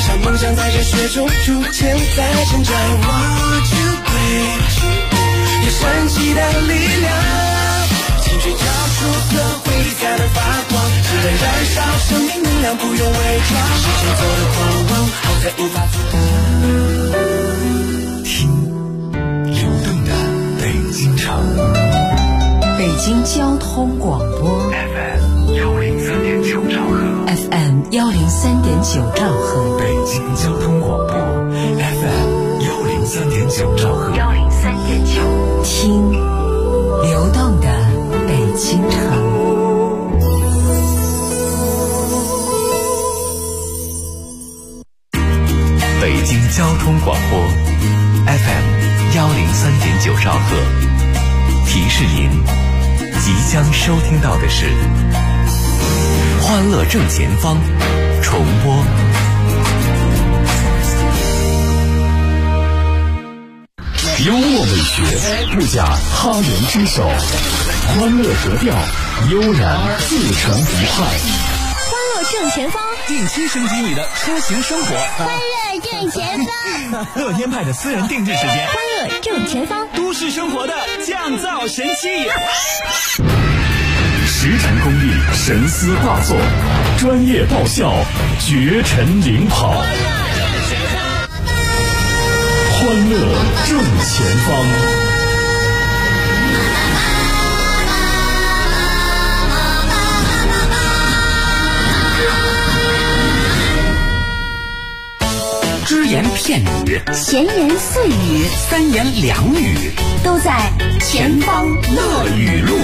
上梦想在这雪中逐渐在成长。我只会有神奇的力量，情绪交出色回忆才能发光，只能燃烧生命能量，不用伪装。时间走得狂妄，好在无法阻挡。 听流动的北京城， 北京交通广播 FM 103.9兆赫 FM 103.9兆赫， 北京交通广播 FM 103.9兆赫 103.9，听流动的北京城。 北京交通广播 FM 103.9兆赫，提示您即将收听到的是欢乐正前方重播。幽默美学不假他人之手，欢乐格调悠然自成一派。 欢乐正前方， 定期升级你的出行生活。 欢乐正前方， 乐天派的私人定制时间。 欢乐正前方， 都市生活的降噪神器。 实战功力神思画作，专业爆笑绝尘领跑。欢乐正前方。 只言片语， 闲言碎语， 三言两语， 都在前方乐语录。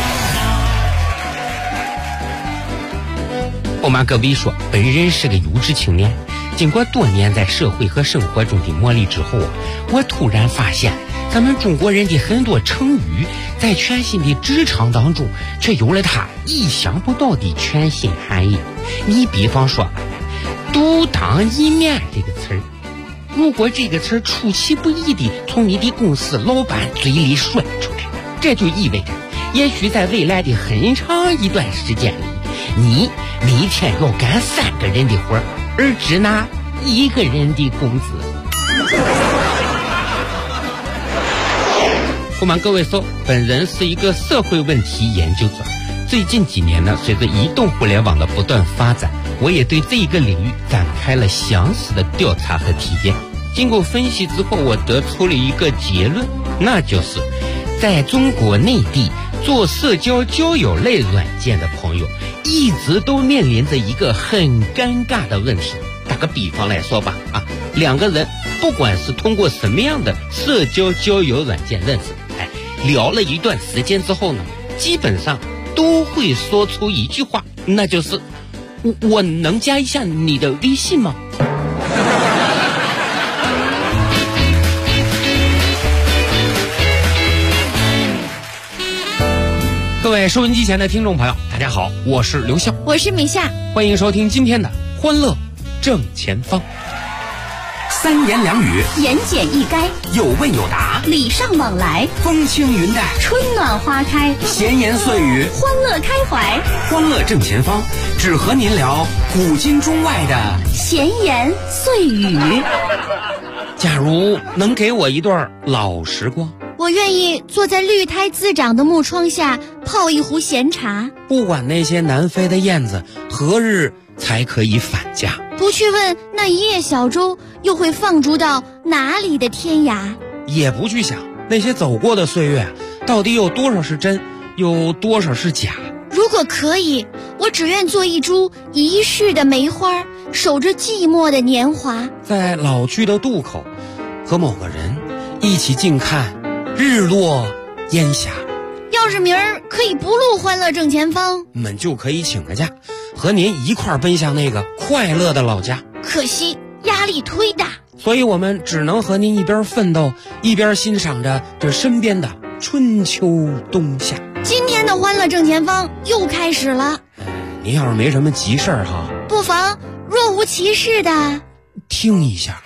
我妈隔壁说，本人是个优质青年。经过多年在社会和生活中的磨砺之后，我突然发现，咱们中国人的很多成语，在全新的职场当中，却有了它意想不到的全新含义。你比方说，独当一面这个词儿，如果这个词儿出其不意地从你的公司老板嘴里说出来，这就意味着，也许在未来的很长一段时间里，你每天要干3个人的活，而只拿1个人的工资。不瞒各位说，本人是一个社会问题研究者。最近几年呢，随着移动互联网的不断发展，我也对这一个领域展开了详细的调查和体验。经过分析之后，我得出了一个结论，那就是在中国内地做社交交友类软件的朋友，一直都面临着一个很尴尬的问题。打个比方来说吧，2个人不管是通过什么样的社交交友软件认识，聊了一段时间之后呢，基本上都会说出一句话，那就是我能加一下你的微信吗？各位收音机前的听众朋友，大家好，我是刘笑， 我是米夏， 欢迎收听今天的欢乐正前方。 三言两语， 言简意赅， 有问有答， 礼尚往来， 风轻云淡， 春暖花开， 闲言碎语， 欢乐开怀。 欢乐正前方，只和您聊古今中外的闲言碎语。 假如能给我一段老时光， 我愿意坐在绿苔滋长的木窗下泡一壶闲茶， 不管那些南飞的燕子何日才可以返家， 不去问那一叶小舟又会放逐到哪里的天涯， 也不去想那些走过的岁月到底有多少是真，有多少是假。 如果可以，我只愿做一株遗世的梅花，守着寂寞的年华， 在老去的渡口和某个人一起静看日落烟霞。 要是明儿可以不录欢乐正前方， 我们就可以请个假，和您一块儿奔向那个快乐的老家。 可惜压力忒大， 所以我们只能和您一边奋斗，一边欣赏着这身边的春秋冬夏。 今天的欢乐正前方又开始了。 您要是没什么急事儿哈， 不妨若无其事的听一下。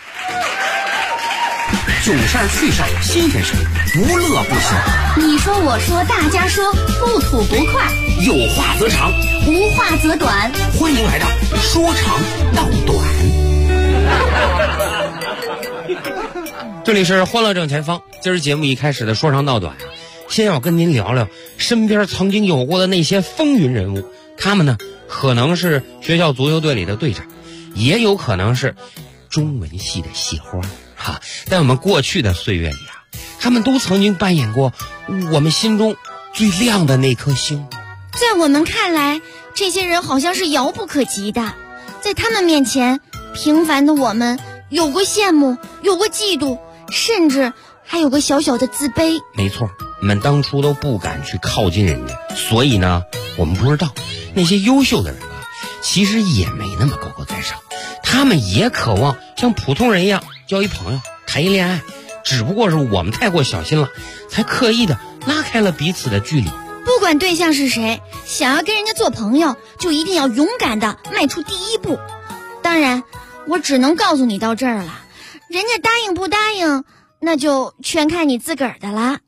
囧事儿趣事儿新鲜事儿，不乐不行。 你说我说大家说，不吐不快， 有话则长， 无话则短。 欢迎来到说长道短。 这里是欢乐正前方，今儿节目一开始的说长道短啊，先要跟您聊聊身边曾经有过的那些风云人物。他们呢，可能是学校足球队里的队长，也有可能是中文系的系花哈。在我们过去的岁月里啊，他们都曾经扮演过我们心中最亮的那颗星。 在我们看来，这些人好像是遥不可及的，在他们面前，平凡的我们有过羡慕，有过嫉妒，甚至还有个小小的自卑。 没错，我们当初都不敢去靠近人家，所以呢，我们不知道那些优秀的人啊，其实也没那么高高在上，他们也渴望像普通人一样交一朋友，谈一恋爱，只不过是我们太过小心了，才刻意的拉开了彼此的距离。 不管对象是谁，想要跟人家做朋友，就一定要勇敢的迈出第一步。当然，我只能告诉你到这儿了，人家答应不答应，那就全看你自个儿的啦。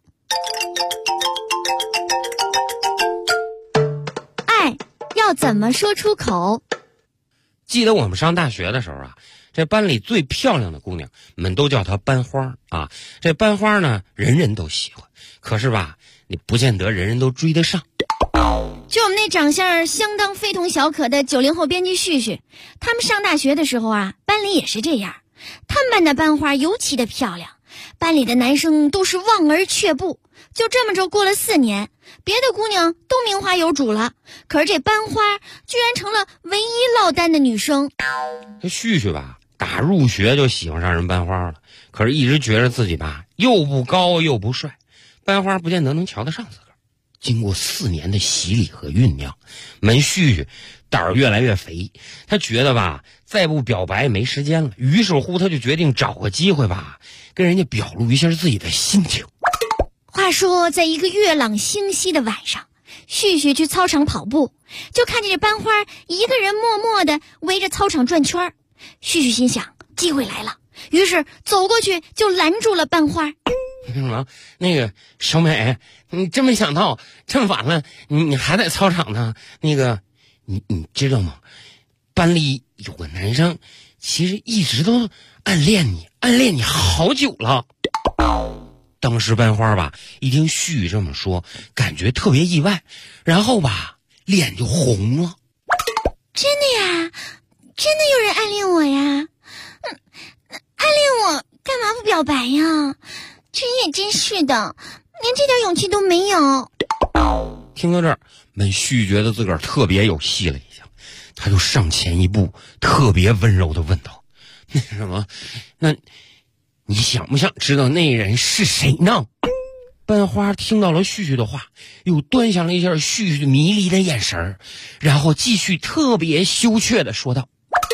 爱要怎么说出口？ 记得我们上大学的时候啊，这班里最漂亮的姑娘们都叫她班花啊。这班花呢，人人都喜欢，可是吧，你不见得人人都追得上。 就我们那长相相当非同小可的90后编辑旭旭，他们上大学的时候啊，班里也是这样。他们班的班花尤其的漂亮，班里的男生都是望而却步。就这么着过了4年，别的姑娘都名花有主了，可是这班花居然成了唯一落单的女生。 这旭旭吧，打入学就喜欢上人班花了，可是一直觉得自己吧又不高又不帅，班花不见得能瞧得上自个儿。经过4年的洗礼和酝酿，门旭旭胆儿越来越肥，他觉得吧再不表白没时间了，于是乎他就决定找个机会吧跟人家表露一下自己的心情。 话说在一个月朗星稀的晚上，旭旭去操场跑步，就看见这班花一个人默默地围着操场转圈。旭旭心想机会来了，于是走过去就拦住了班花。 什么？那个小美，你真没想到这么晚了你还在操场呢。那个你知道吗？班里有个男生其实一直都暗恋你好久了。当时班花吧一听旭这么说，感觉特别意外，然后吧脸就红了。 真的呀？真的有人暗恋我呀？暗恋我干嘛不表白呀？这人也真是的，连这点勇气都没有。 听到这儿，门旭觉得自个儿特别有戏了一下，他就上前一步，特别温柔地问道：那什么，那你想不想知道那人是谁呢？班花听到了旭旭的话，又端详了一下旭旭迷离的眼神，然后继续特别羞怯地说道：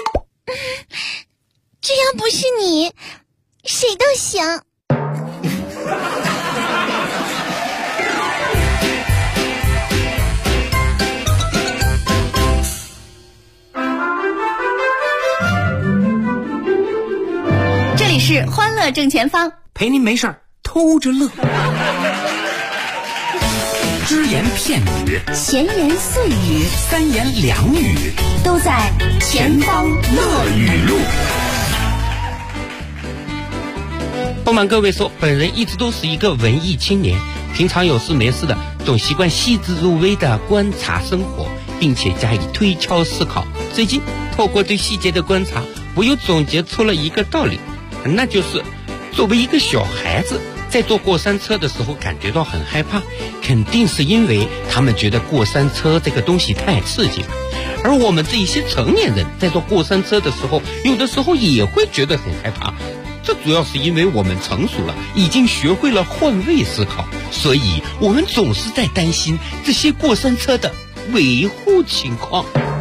只要不是你，谁都行。这里是欢乐正前方， 陪您没事儿偷着乐。只言片语， 闲言碎语， 三言两语， 都在前方乐语录。 不瞒各位说，本人一直都是一个文艺青年，平常有事没事的总习惯细致入微的观察生活，并且加以推敲思考。最近透过对细节的观察，我又总结出了一个道理，那就是作为一个小孩子在坐过山车的时候感觉到很害怕，肯定是因为他们觉得过山车这个东西太刺激了。而我们这一些成年人在坐过山车的时候，有的时候也会觉得很害怕，这主要是因为我们成熟了，已经学会了换位思考，所以我们总是在担心这些过山车的维护情况。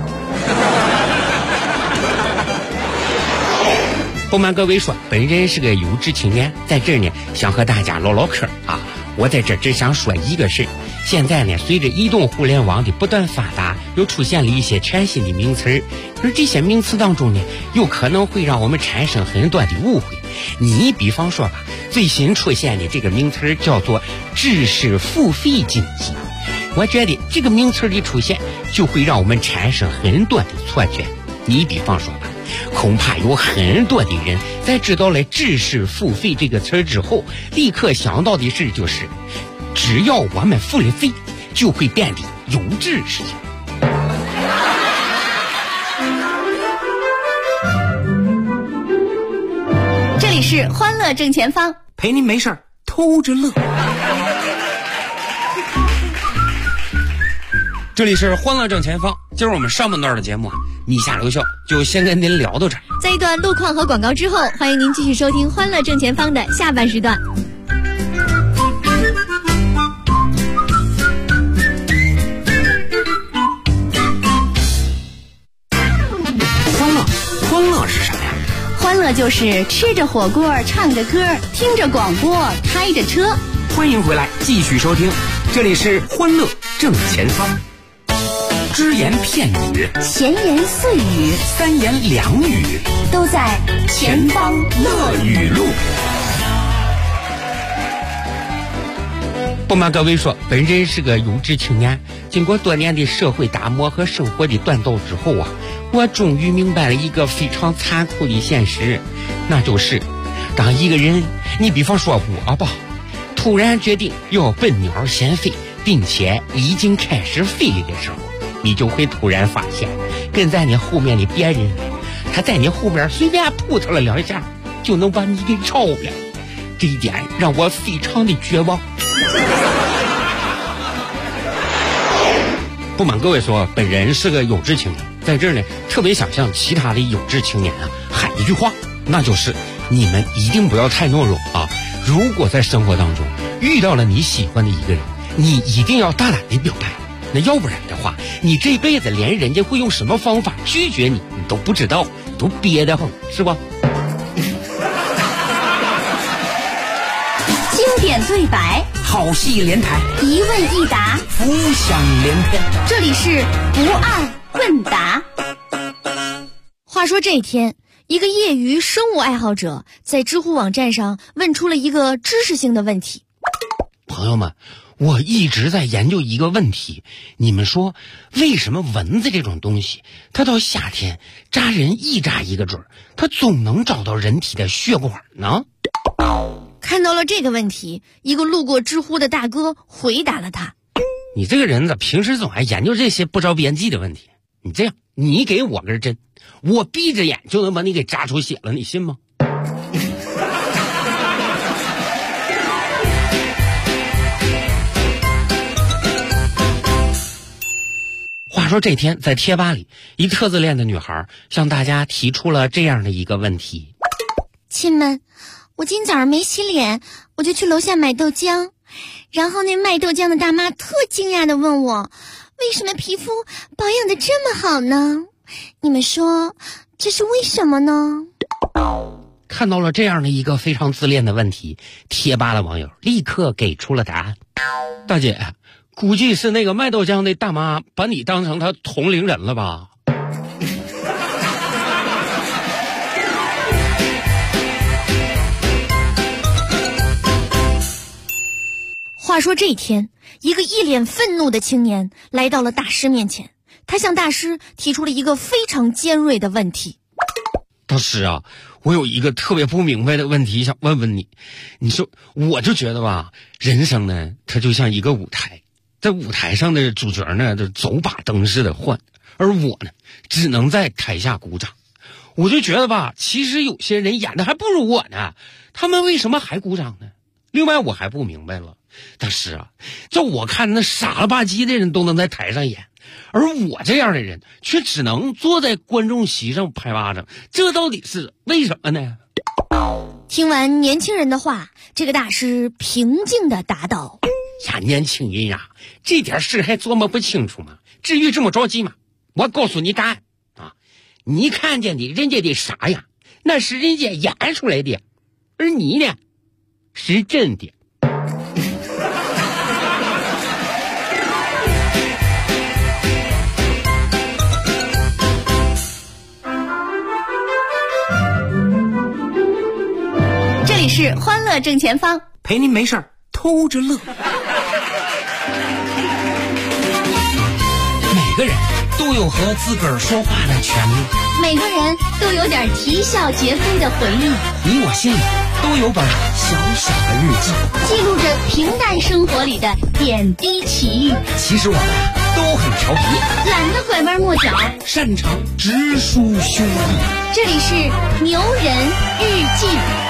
不瞒各位说，本人是个优质青年，在这儿呢想和大家唠唠嗑啊。我在这儿只想说一个事儿，现在呢随着移动互联网的不断发达，又出现了一些全新的名词，而这些名词当中呢有可能会让我们产生很多的误会。你比方说吧，最新出现的这个名词叫做知识付费经济，我觉得这个名词的出现就会让我们产生很多的错觉。你比方说吧， 恐怕有很多的人在知道了知识付费这个词儿之后，立刻想到的事就是，只要我们付了费，就会变得有知识。 这里是欢乐正前方， 陪您没事儿偷着乐。 这里是欢乐正前方，今儿我们上半段的节目你下留校就先跟您聊到这儿。 在一段路况和广告之后，欢迎您继续收听欢乐正前方的下半时段。 欢乐是什么呀？ 欢乐就是吃着火锅，唱着歌，听着广播，开着车。 欢迎回来，继续收听，这里是欢乐正前方。只言片语， 闲言碎语， 三言两语， 都在前方乐语录。 不瞒各位说，本人是个有志青年，经过多年的社会打磨和生活的锻造之后啊，我终于明白了一个非常残酷的现实，那就是当一个人，你比方说我吧，突然决定要奔鸟先飞，并且已经开始飞的时候，你就会突然发现跟在你后面的别人，他在你后面随便扑腾了两下就能把你给超了，这一点让我非常的绝望。不瞒各位说，本人是个有志青年，在这儿呢特别想向其他的有志青年喊一句话，那就是你们一定不要太懦弱啊！如果在生活当中遇到了你喜欢的一个人，你一定要大胆的表白，那要不然的话，你这辈子连人家会用什么方法拒绝你都不知道，都憋得慌，是吧？ 经典对白， 好戏连台， 一问一答， 浮想联翩。 这里是不二问答。话说这一天，一个业余生物爱好者在知乎网站上问出了一个知识性的问题。 朋友们，我一直在研究一个问题，你们说为什么蚊子这种东西，它到夏天扎人一扎一个准儿，它总能找到人体的血管呢？ 看到了这个问题，一个路过知乎的大哥回答了他： 你这个人咋平时总爱研究这些不着边际的问题？你这样，你给我根针，我闭着眼就能把你给扎出血了，你信吗？话说这天在贴吧里，一特自恋的女孩向大家提出了这样的一个问题： 亲们，我今早上没洗脸，我就去楼下买豆浆，然后那卖豆浆的大妈特惊讶地问我，为什么皮肤保养得这么好呢？你们说这是为什么呢？ 看到了这样的一个非常自恋的问题，贴吧的网友立刻给出了答案：大姐，估计是那个卖豆浆的大妈把你当成她同龄人了吧？ 话说这一天，一个一脸愤怒的青年来到了大师面前，他向大师提出了一个非常尖锐的问题： 大师啊，我有一个特别不明白的问题想问问你。你说，我就觉得吧，人生呢，它就像一个舞台，在舞台上的主角呢，就走把灯似的换，而我呢，只能在台下鼓掌。我就觉得吧，其实有些人演的还不如我呢，他们为什么还鼓掌呢？另外我还不明白了，大师啊，这我看那傻了吧唧的人都能在台上演，而我这样的人却只能坐在观众席上拍巴掌，这到底是为什么呢？ 听完年轻人的话，这个大师平静地答道： 呀，年轻人呀，这点事还琢磨不清楚吗？至于这么着急吗？我告诉你答案啊，你看见的人家的傻呀，那是人家演出来的，而你呢，是真的。 这里是欢乐正前方， 陪您没事儿偷着乐。 每个人都都有和自个儿说话的权利。 每个人都有点啼笑皆非的回忆， 你我心里都有本小小的日记， 记录着平淡生活里的点滴奇遇。 其实我们都很调皮， 懒得拐弯抹角， 擅长直抒胸臆。 这里是牛人日记。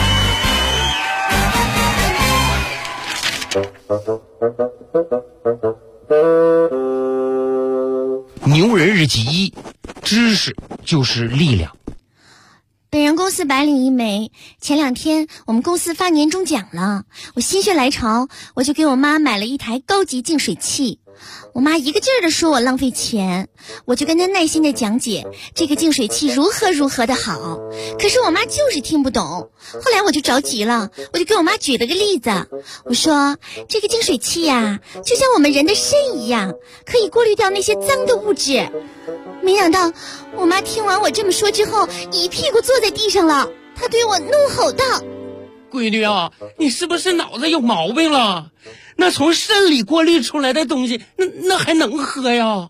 牛人日记1，知识就是力量。 本人公司白领一枚，前2天我们公司发年终奖了，我心血来潮，我就给我妈买了一台高级净水器。我妈一个劲儿地说我浪费钱，我就跟她耐心地讲解这个净水器如何的好，可是我妈就是听不懂。后来我就着急了，我就给我妈举了个例子，我说这个净水器呀，就像我们人的肾一样，可以过滤掉那些脏的物质。没想到我妈听完我这么说之后，一屁股坐在地上了，她对我怒吼道： 闺女啊，你是不是脑子有毛病了？那从肾里过滤出来的东西，那还能喝呀？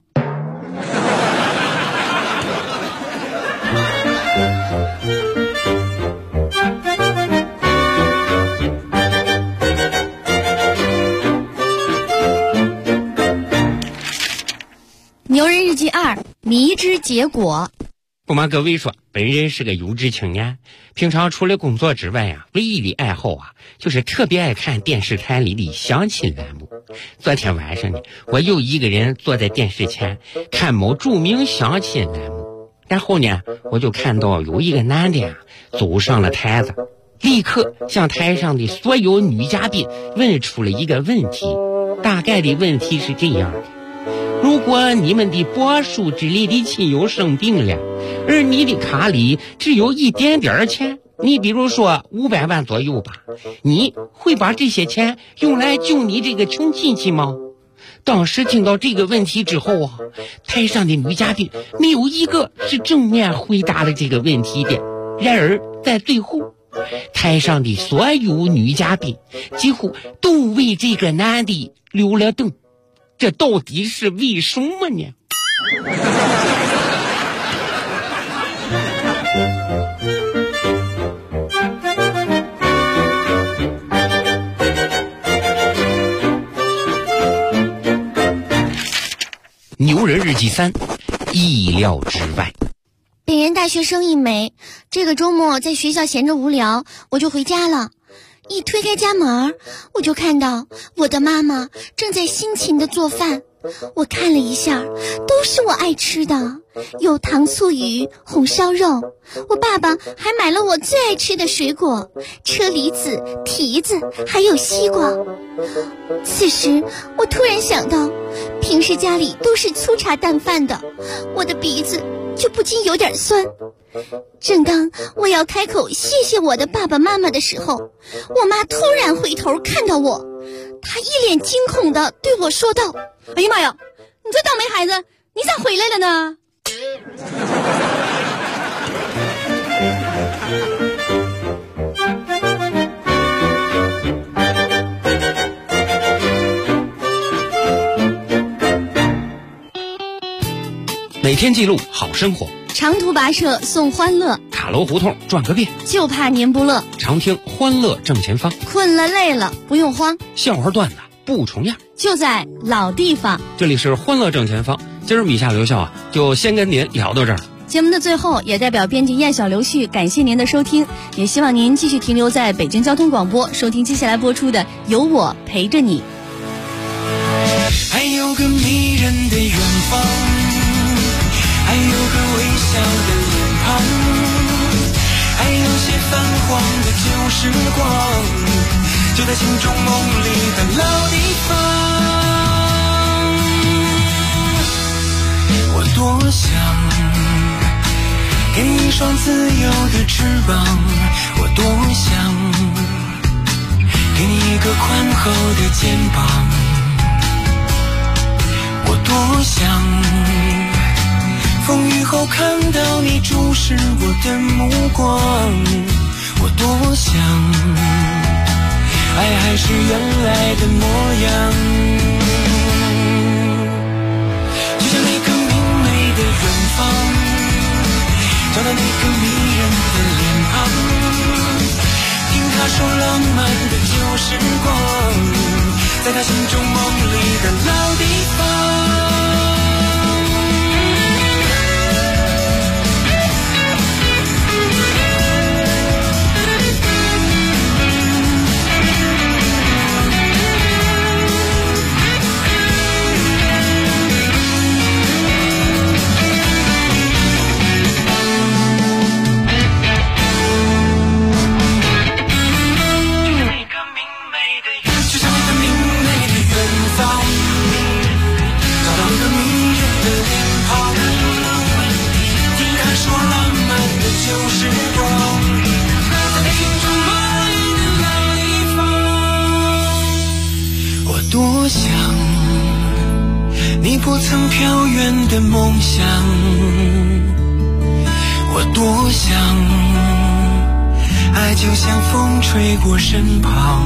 牛人日记2，迷之结果。 不瞒各位说，本人是个有志青年，平常除了工作之外呀，唯一的爱好就是特别爱看电视台里的相亲栏目。昨天晚上呢，我又一个人坐在电视前看某著名相亲栏目，然后呢，我就看到有一个男的走上了台子，立刻向台上的所有女嘉宾问出了一个问题，大概的问题是这样的：如果你们的柏树之类的亲友生病了，而你的卡里只有一点点钱，你比如说500万左右吧，你会把这些钱用来救你这个穷亲戚吗？当时听到这个问题之后台上的女嘉宾没有一个是正面回答了这个问题的。然而在最后，台上的所有女嘉宾几乎都为这个男的留了灯，这到底是为什么呢？牛人日记3，意料之外。 本人大学生一枚，这个周末在学校闲着无聊，我就回家了。一推开家门，我就看到我的妈妈正在辛勤地做饭。我看了一下，都是我爱吃的，有糖醋鱼、红烧肉。我爸爸还买了我最爱吃的水果，车厘子、提子，还有西瓜。此时我突然想到，平时家里都是粗茶淡饭的，我的鼻子就不禁有点酸。正当我要开口谢谢我的爸爸妈妈的时候，我妈突然回头看到我，她一脸惊恐地对我说道：哎呀妈呀，你这倒霉孩子，你咋回来了呢？ 每天记录好生活， 长途跋涉送欢乐， 塔楼胡同转个遍， 就怕您不乐。 常听欢乐正前方， 困了累了不用慌， 笑话段子不重样， 就在老地方。 这里是欢乐正前方，今儿米夏刘笑就先跟您聊到这儿了。 节目的最后，也代表编辑燕小刘旭感谢您的收听，也希望您继续停留在北京交通广播，收听接下来播出的《有我陪着你》。 还有个迷人的远方，还有个微笑的脸庞，还有些泛黄的旧时光，就在心中梦里的老地方。我多想给你一双自由的翅膀，我多想给你一个宽厚的肩膀，我多想风雨后看到你注视我的目光，我多想爱还是原来的模样，就像一个明媚的远方，找到那个迷人的脸庞，听他说浪漫的旧时光，在他心中梦里的老地方。多想你不曾飘远的梦想，我多想爱就像风吹过身旁，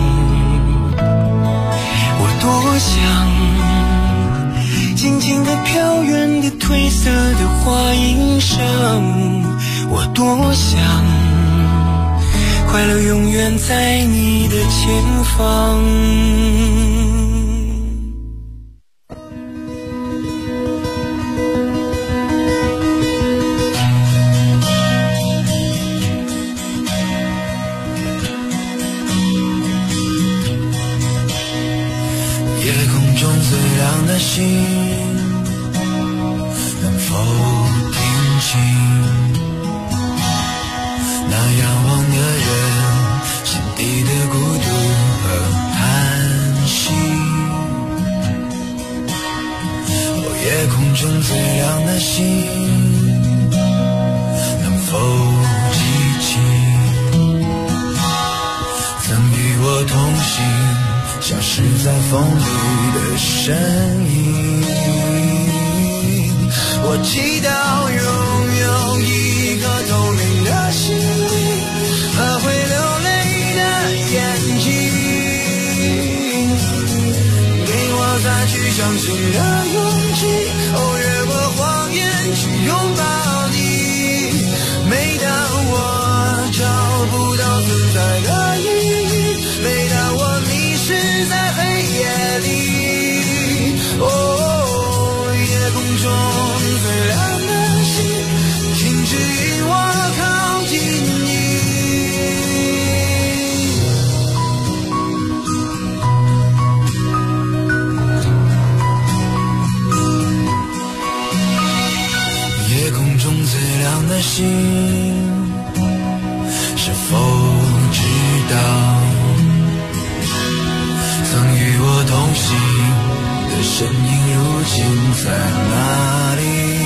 我多想静静地飘远的褪色的花衣裳，我多想快乐永远在你的前方。心能否听清那仰望的人心底的孤独和叹息？夜空中最亮的星能否记起曾与我同行消失在风里的身影？我祈祷拥有一颗透明的心灵和会流泪的眼睛，给我再去相信的勇气，越过谎言去拥抱你。每当我找不到存在的意义，每当我迷失在黑夜里，夜空中最亮的星，请指引我靠近你。夜空中最亮的星，是否知道曾与我同行的身影如今在哪里？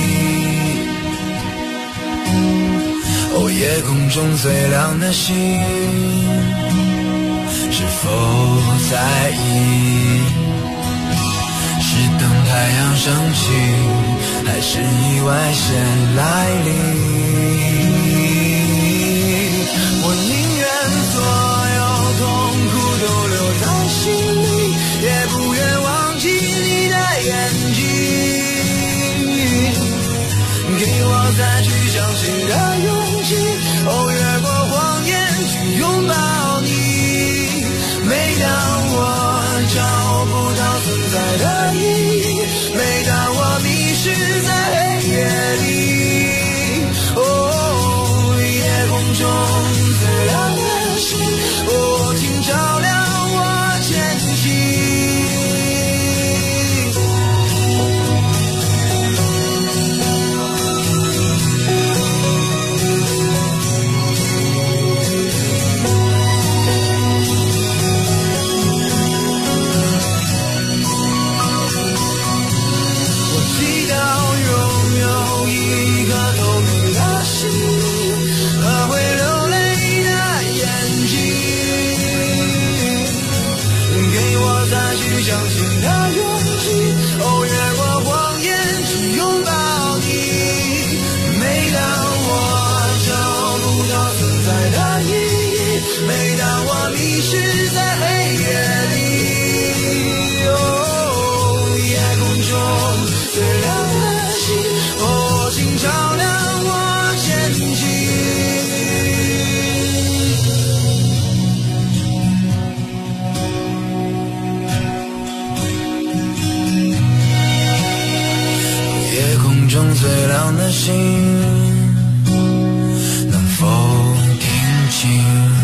夜空中最亮的星，是否在意？是等太阳升起，还是意外先来临？我宁愿所有痛苦都留在心里，也不愿忘记你的眼睛，给我再去相信的勇气，越过谎言去拥抱你。每当我找不到存在的意义，每当我迷失在黑夜里，夜空中最亮的星，请照亮我前行。 的心能否听清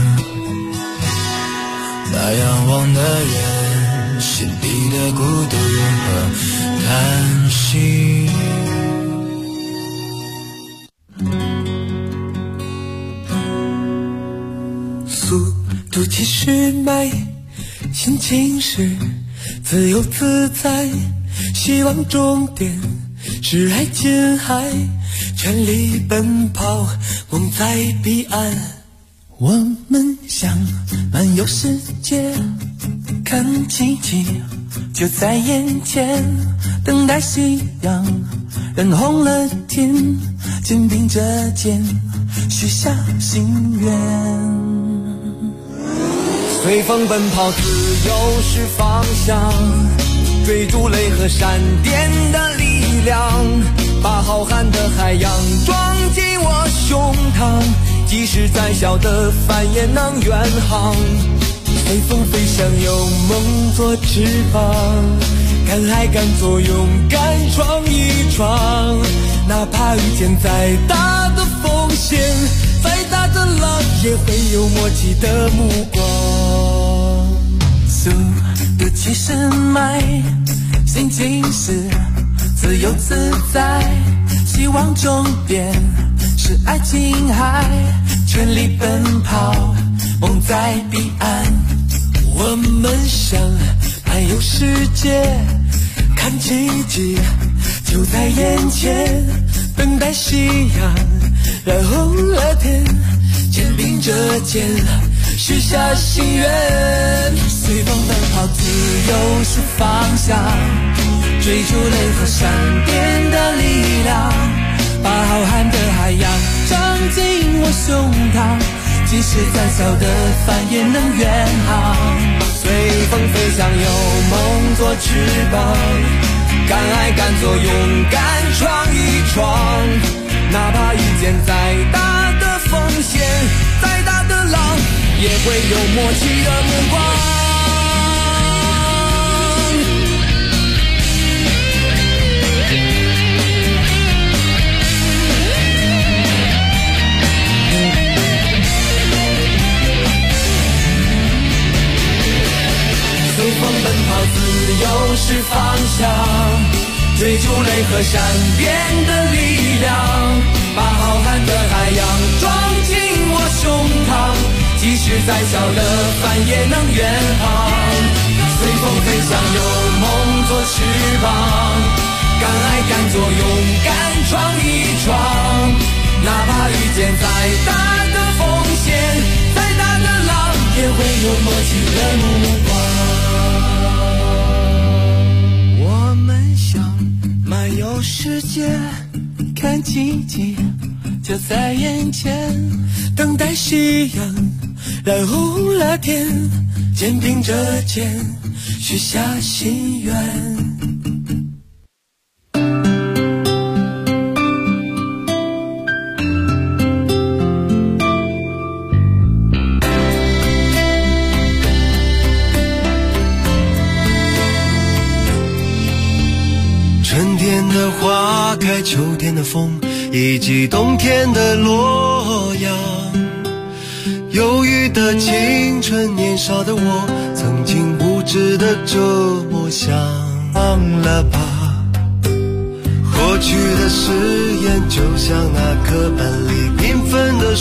那仰望的人心底的孤独和叹息。速度70迈，心情是自由自在，希望终点是爱琴海，全力奔跑，梦在彼岸。我们想漫游世界，看奇迹就在眼前，等待夕阳染红了天，肩并着肩许下心愿。随风奔跑，自由是方向，追逐雷和闪电的力量，把浩瀚的海洋装进我胸膛，即使再小的帆也能远航。随风飞翔，有梦做翅膀，敢爱敢做，勇敢闯一闯，哪怕遇见再大的风险，再大的浪，也会有默契的目光。速度70迈，心情是自由自在，希望终点是爱琴海，全力奔跑，梦在彼岸。我们想漫游世界，看奇迹就在眼前，等待夕阳染红了天，肩并着肩许下心愿。随风奔跑，自由是方向，追逐雷和闪电的力量，把浩瀚的海洋装进我胸膛，即使再小的帆也能远航。随风飞翔，有梦做翅膀，敢爱敢做，勇敢闯一闯，哪怕遇见再大的风险，再大的浪，也会有默契的目光。随风奔跑，自由是方向，追逐雷和闪电的力量，把浩瀚的海洋装进我胸膛，即使再小的帆也能远航。随风飞翔，有梦做翅膀，敢爱敢做，勇敢闯一闯，哪怕遇见再大的风险，再大的浪，也会有默契的目光。我们想漫游世界，看奇迹就在眼前，等待夕阳染红了天，肩并着肩许下心愿。春天的花开，秋天的风，以及冬天的洛阳。忧郁的青春，年少的我，曾经无知的这么想。忘了吧，过去的誓言，就像那课本里缤纷的